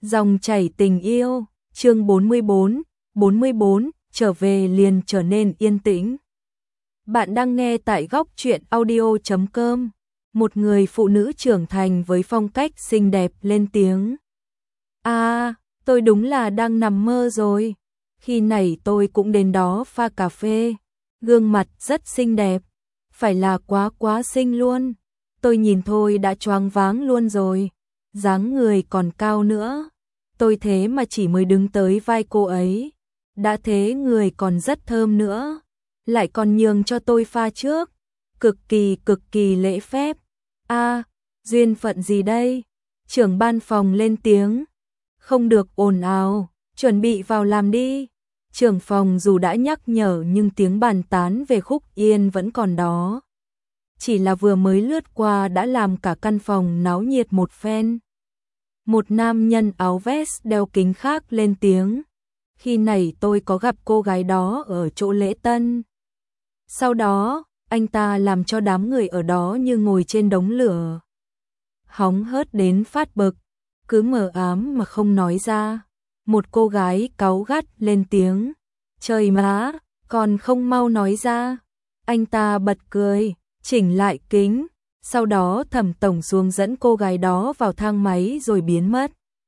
Dòng chảy tình yêu, chương 44, trở về liền trở nên yên tĩnh. Bạn đang nghe tại góc truyện audio.com, một người phụ nữ trưởng thành với phong cách xinh đẹp lên tiếng. Tôi đúng là đang nằm mơ rồi. Khi này tôi cũng đến đó pha cà phê, gương mặt rất xinh đẹp, phải là quá xinh luôn. Tôi nhìn thôi đã choáng váng luôn rồi, dáng người còn cao nữa. Tôi thế mà chỉ mới đứng tới vai cô ấy, đã thế người còn rất thơm nữa, lại còn nhường cho tôi pha trước, cực kỳ lễ phép. Duyên phận gì đây? Trưởng ban phòng lên tiếng, không được ồn ào, chuẩn bị vào làm đi. Trưởng phòng dù đã nhắc nhở nhưng tiếng bàn tán về Khúc Yên vẫn còn đó. Chỉ là vừa mới lướt qua đã làm cả căn phòng náo nhiệt một phen. Một nam nhân áo vest đeo kính khác lên tiếng. Khi này tôi có gặp cô gái đó ở chỗ lễ tân. Sau đó, anh ta làm cho đám người ở đó như ngồi trên đống lửa. Hóng hớt đến phát bực, cứ mờ ám mà không nói ra. Một cô gái cáu gắt lên tiếng. Trời má, còn không mau nói ra. Anh ta bật cười, chỉnh lại kính. Sau đó Thẩm tổng xuống dẫn cô gái đó vào thang máy rồi biến mất.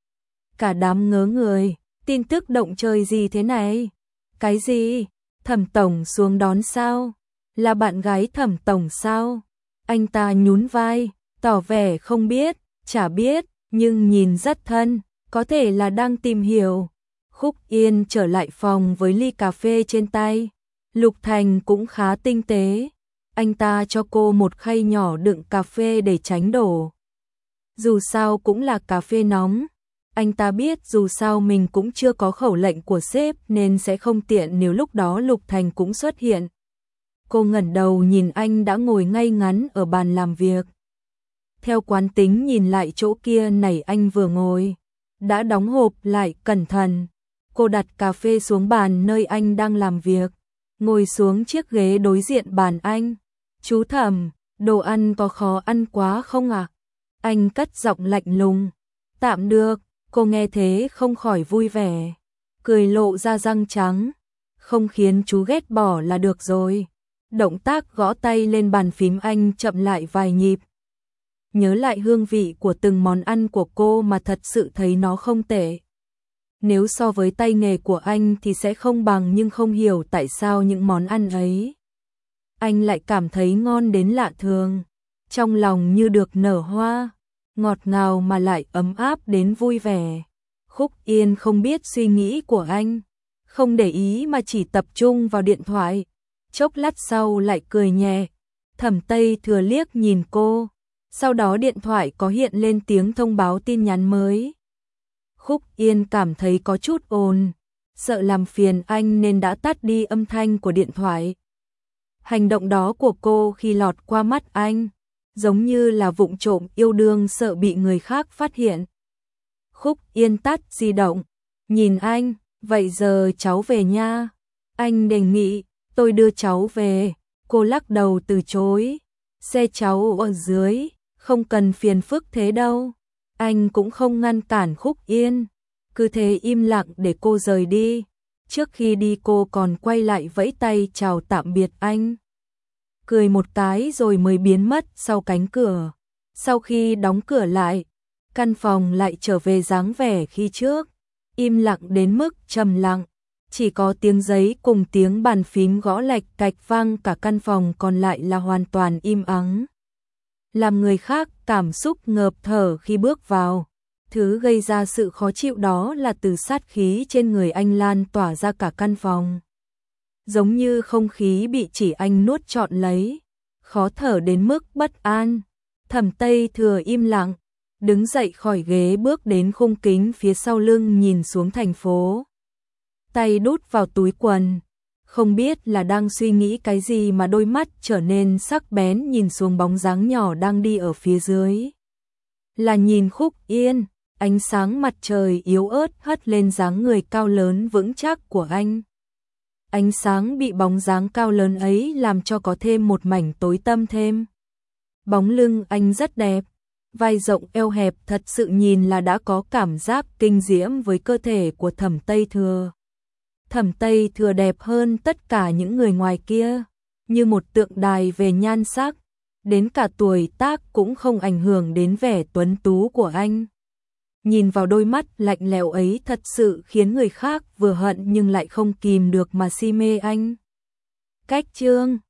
Cả đám ngớ người, tin tức động trời gì thế này? Cái gì? Thẩm tổng xuống đón sao? Là bạn gái Thẩm tổng sao? Anh ta nhún vai, tỏ vẻ không biết, chả biết, nhưng nhìn rất thân, có thể là đang tìm hiểu. Khúc Yên trở lại phòng với ly cà phê trên tay. Lục Thành cũng khá tinh tế. Anh ta cho cô một khay nhỏ đựng cà phê để tránh đổ. Dù sao cũng là cà phê nóng. Anh ta biết dù sao mình cũng chưa có khẩu lệnh của sếp nên sẽ không tiện nếu lúc đó Lục Thành cũng xuất hiện. Cô ngẩng đầu nhìn anh đã ngồi ngay ngắn ở bàn làm việc. Theo quán tính nhìn lại chỗ kia này anh vừa ngồi, đã đóng hộp lại cẩn thận. Cô đặt cà phê xuống bàn nơi anh đang làm việc, ngồi xuống chiếc ghế đối diện bàn anh. Chú Thẩm, đồ ăn có khó ăn quá không ạ? Anh cất giọng lạnh lùng. Tạm được, cô nghe thế không khỏi vui vẻ, cười lộ ra răng trắng. Không khiến chú ghét bỏ là được rồi. Động tác gõ tay lên bàn phím anh chậm lại vài nhịp. Nhớ lại hương vị của từng món ăn của cô mà thật sự thấy nó không tệ. Nếu so với tay nghề của anh thì sẽ không bằng, nhưng không hiểu tại sao những món ăn ấy anh lại cảm thấy ngon đến lạ thường. Trong lòng như được nở hoa, ngọt ngào mà lại ấm áp đến vui vẻ. Khúc Yên không biết suy nghĩ của anh, không để ý mà chỉ tập trung vào điện thoại. Chốc lát sau lại cười nhẹ. Thẩm Tây Thừa liếc nhìn cô, sau đó điện thoại có hiện lên tiếng thông báo tin nhắn mới. Khúc Yên cảm thấy có chút ồn, sợ làm phiền anh nên đã tắt đi âm thanh của điện thoại. Hành động đó của cô khi lọt qua mắt anh, giống như là vụng trộm yêu đương sợ bị người khác phát hiện. Khúc Yên tắt di động, nhìn anh, vậy giờ cháu về nha. Anh đề nghị, tôi đưa cháu về. Cô lắc đầu từ chối, xe cháu ở dưới, không cần phiền phức thế đâu. Anh cũng không ngăn cản Khúc Yên, cứ thế im lặng để cô rời đi. Trước khi đi cô còn quay lại vẫy tay chào tạm biệt anh. Cười một cái rồi mới biến mất sau cánh cửa. Sau khi đóng cửa lại, căn phòng lại trở về dáng vẻ khi trước. Im lặng đến mức trầm lặng. Chỉ có tiếng giấy cùng tiếng bàn phím gõ lạch cạch vang, cả căn phòng còn lại là hoàn toàn im ắng. Làm người khác cảm xúc ngợp thở khi bước vào. Thứ gây ra sự khó chịu đó là từ sát khí trên người anh lan tỏa ra cả căn phòng. Giống như không khí bị chỉ anh nuốt trọn lấy, khó thở đến mức bất an. Thẩm Tây Thừa im lặng, đứng dậy khỏi ghế bước đến khung kính phía sau lưng nhìn xuống thành phố. Tay đút vào túi quần, không biết là đang suy nghĩ cái gì mà đôi mắt trở nên sắc bén nhìn xuống bóng dáng nhỏ đang đi ở phía dưới. Là nhìn Khúc Yên. Ánh sáng mặt trời yếu ớt hất lên dáng người cao lớn vững chắc của anh. Ánh sáng bị bóng dáng cao lớn ấy làm cho có thêm một mảnh tối tăm thêm. Bóng lưng anh rất đẹp, vai rộng eo hẹp thật sự nhìn là đã có cảm giác kinh diễm với cơ thể của Thẩm Tây Thừa. Thẩm Tây Thừa đẹp hơn tất cả những người ngoài kia, như một tượng đài về nhan sắc, đến cả tuổi tác cũng không ảnh hưởng đến vẻ tuấn tú của anh. Nhìn vào đôi mắt lạnh lẽo ấy thật sự khiến người khác vừa hận nhưng lại không kìm được mà si mê anh. Cách chương